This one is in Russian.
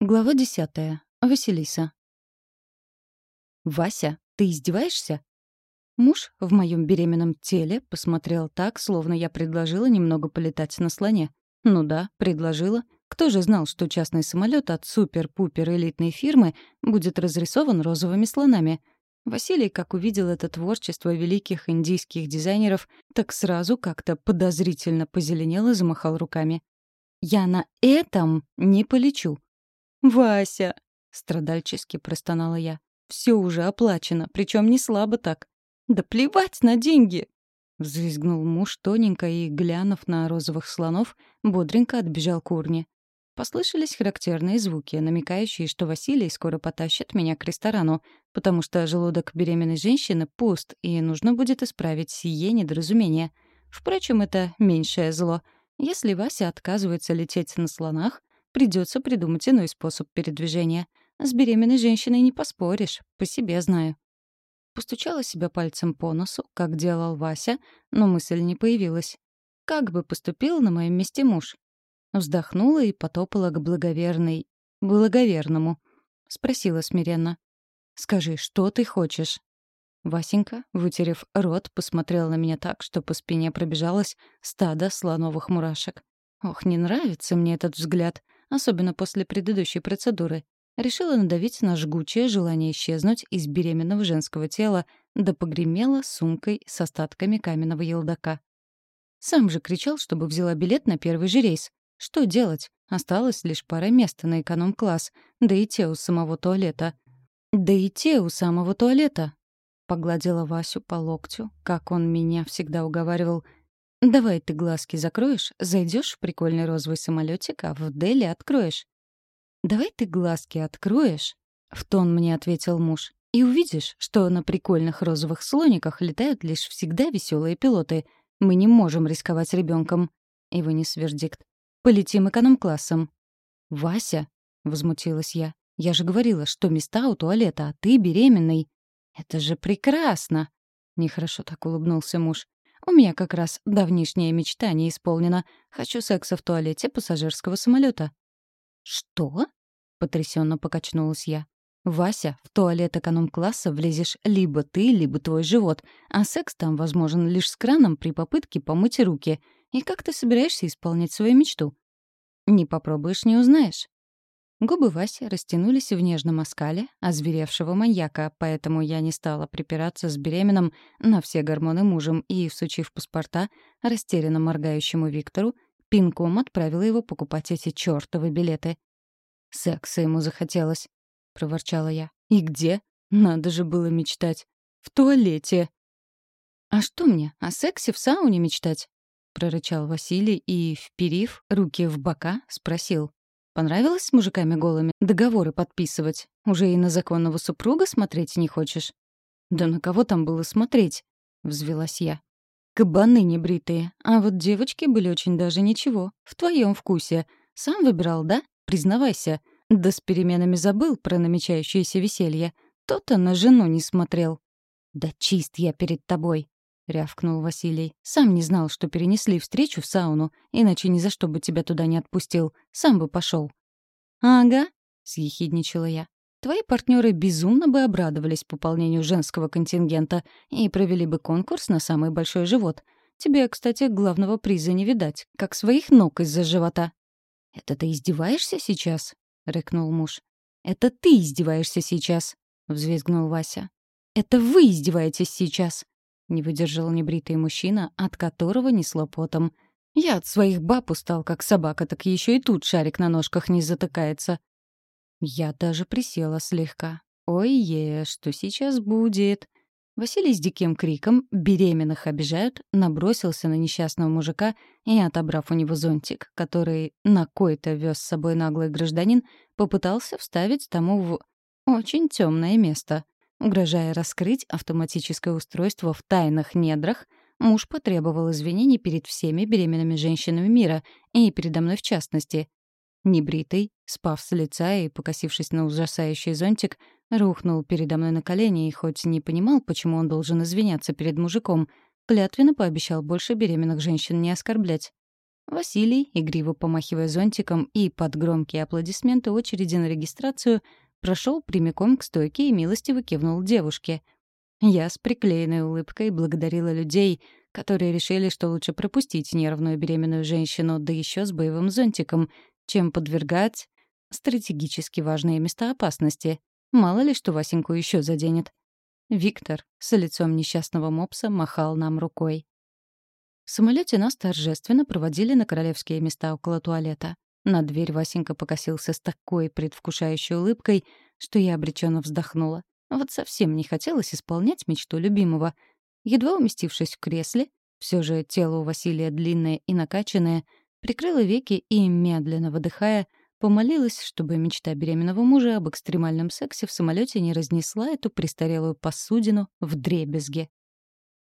Глава 10. Василиса. «Вася, ты издеваешься?» Муж в моем беременном теле посмотрел так, словно я предложила немного полетать на слоне. Ну да, предложила. Кто же знал, что частный самолет от супер-пупер элитной фирмы будет разрисован розовыми слонами? Василий, как увидел это творчество великих индийских дизайнеров, так сразу как-то подозрительно позеленел и замахал руками. «Я на этом не полечу». «Вася!» — страдальчески простонала я. «Все уже оплачено, причем не слабо так». «Да плевать на деньги!» — взвизгнул муж тоненько и, глянув на розовых слонов, бодренько отбежал к урне. Послышались характерные звуки, намекающие, что Василий скоро потащит меня к ресторану, потому что желудок беременной женщины пуст, и нужно будет исправить сие недоразумение. Впрочем, это меньшее зло. Если Вася отказывается лететь на слонах, придется придумать иной способ передвижения. С беременной женщиной не поспоришь, по себе знаю. Постучала себя пальцем по носу, как делал Вася, но мысль не появилась. Как бы поступил на моем месте муж? Вздохнула и потопала к благоверному. Спросила смиренно. «Скажи, что ты хочешь?» Васенька, вытерев рот, посмотрел на меня так, что по спине пробежалось стадо слоновых мурашек. Ох, не нравится мне этот взгляд, особенно после предыдущей процедуры. Решила надавить на жгучее желание исчезнуть из беременного женского тела, да погремела сумкой с остатками каменного елдака. Сам же кричал, чтобы взяла билет на первый же рейс. Что делать? Осталось лишь пара мест на эконом-класс, да и те у самого туалета. Погладила Васю по локтю, как он меня всегда уговаривал. «Давай ты глазки закроешь, зайдешь в прикольный розовый самолетик, а в Дели откроешь». «Давай ты глазки откроешь», — в тон мне ответил муж, «и увидишь, что на прикольных розовых слониках летают лишь всегда веселые пилоты. Мы не можем рисковать ребенком». И вынес вердикт. «Полетим эконом-классом». «Вася», — возмутилась я же говорила, что места у туалета, а ты беременный». «Это же прекрасно!» — нехорошо так улыбнулся муж. «У меня как раз давнишняя мечта не исполнена. Хочу секса в туалете пассажирского самолета». «Что?» — потрясенно покачнулась я. «Вася, в туалет эконом-класса влезешь либо ты, либо твой живот, а секс там возможен лишь с краном при попытке помыть руки. И как ты собираешься исполнить свою мечту?» «Не попробуешь — не узнаешь». Губы Васи растянулись в нежном оскале озверевшего маньяка, поэтому я не стала припираться с беременным на все гормоны мужем и, всучив паспорта растерянно моргающему Виктору, пинком отправила его покупать эти чёртовы билеты. «Секса ему захотелось», — проворчала я. «И где? Надо же было мечтать. В туалете». «А что мне, о сексе в сауне мечтать?» — прорычал Василий и, вперив руки в бока, спросил. «Понравилось с мужиками голыми договоры подписывать? Уже и на законного супруга смотреть не хочешь?» «Да на кого там было смотреть?» — взвилась я. «Кабаны небритые. А вот девочки были очень даже ничего. В твоем вкусе. Сам выбирал, да? Признавайся. Да с переменами забыл про намечающееся веселье. То-то на жену не смотрел». «Да чист я перед тобой», — рявкнул Василий. «Сам не знал, что перенесли встречу в сауну, иначе ни за что бы тебя туда не отпустил. Сам бы пошел». «Ага», — съехидничала я. «Твои партнеры безумно бы обрадовались пополнению женского контингента и провели бы конкурс на самый большой живот. Тебе, кстати, главного приза не видать, как своих ног из-за живота». «Это ты издеваешься сейчас?» — рыкнул муж. «Это ты издеваешься сейчас», — взвизгнул Вася. «Это вы издеваетесь сейчас», — не выдержал небритый мужчина, от которого несло потом. «Я от своих баб устал, как собака, так еще и тут шарик на ножках не затыкается». Я даже присела слегка. «Ой-е, что сейчас будет?» Василий с диким криком «беременных обижают» набросился на несчастного мужика и, отобрав у него зонтик, который на кой-то вез с собой наглый гражданин, попытался вставить тому в очень темное место. Угрожая раскрыть автоматическое устройство в тайных недрах, муж потребовал извинений перед всеми беременными женщинами мира и передо мной в частности. Небритый, спав с лица и покосившись на ужасающий зонтик, рухнул передо мной на колени и хоть не понимал, почему он должен извиняться перед мужиком, клятвенно пообещал больше беременных женщин не оскорблять. Василий, игриво помахивая зонтиком и под громкие аплодисменты очереди на регистрацию, прошел прямиком к стойке и милостиво кивнул девушке. Я с приклеенной улыбкой благодарила людей, которые решили, что лучше пропустить нервную беременную женщину, да еще с боевым зонтиком, чем подвергать стратегически важные места опасности. Мало ли, что Васеньку еще заденет. Виктор с лицом несчастного мопса махал нам рукой. В самолете нас торжественно проводили на королевские места около туалета. На дверь Васенька покосился с такой предвкушающей улыбкой, что я обреченно вздохнула. Вот совсем не хотелось исполнять мечту любимого. Едва уместившись в кресле, все же тело у Василия длинное и накачанное, прикрыла веки и, медленно выдыхая, помолилась, чтобы мечта беременного мужа об экстремальном сексе в самолете не разнесла эту престарелую посудину вдребезги.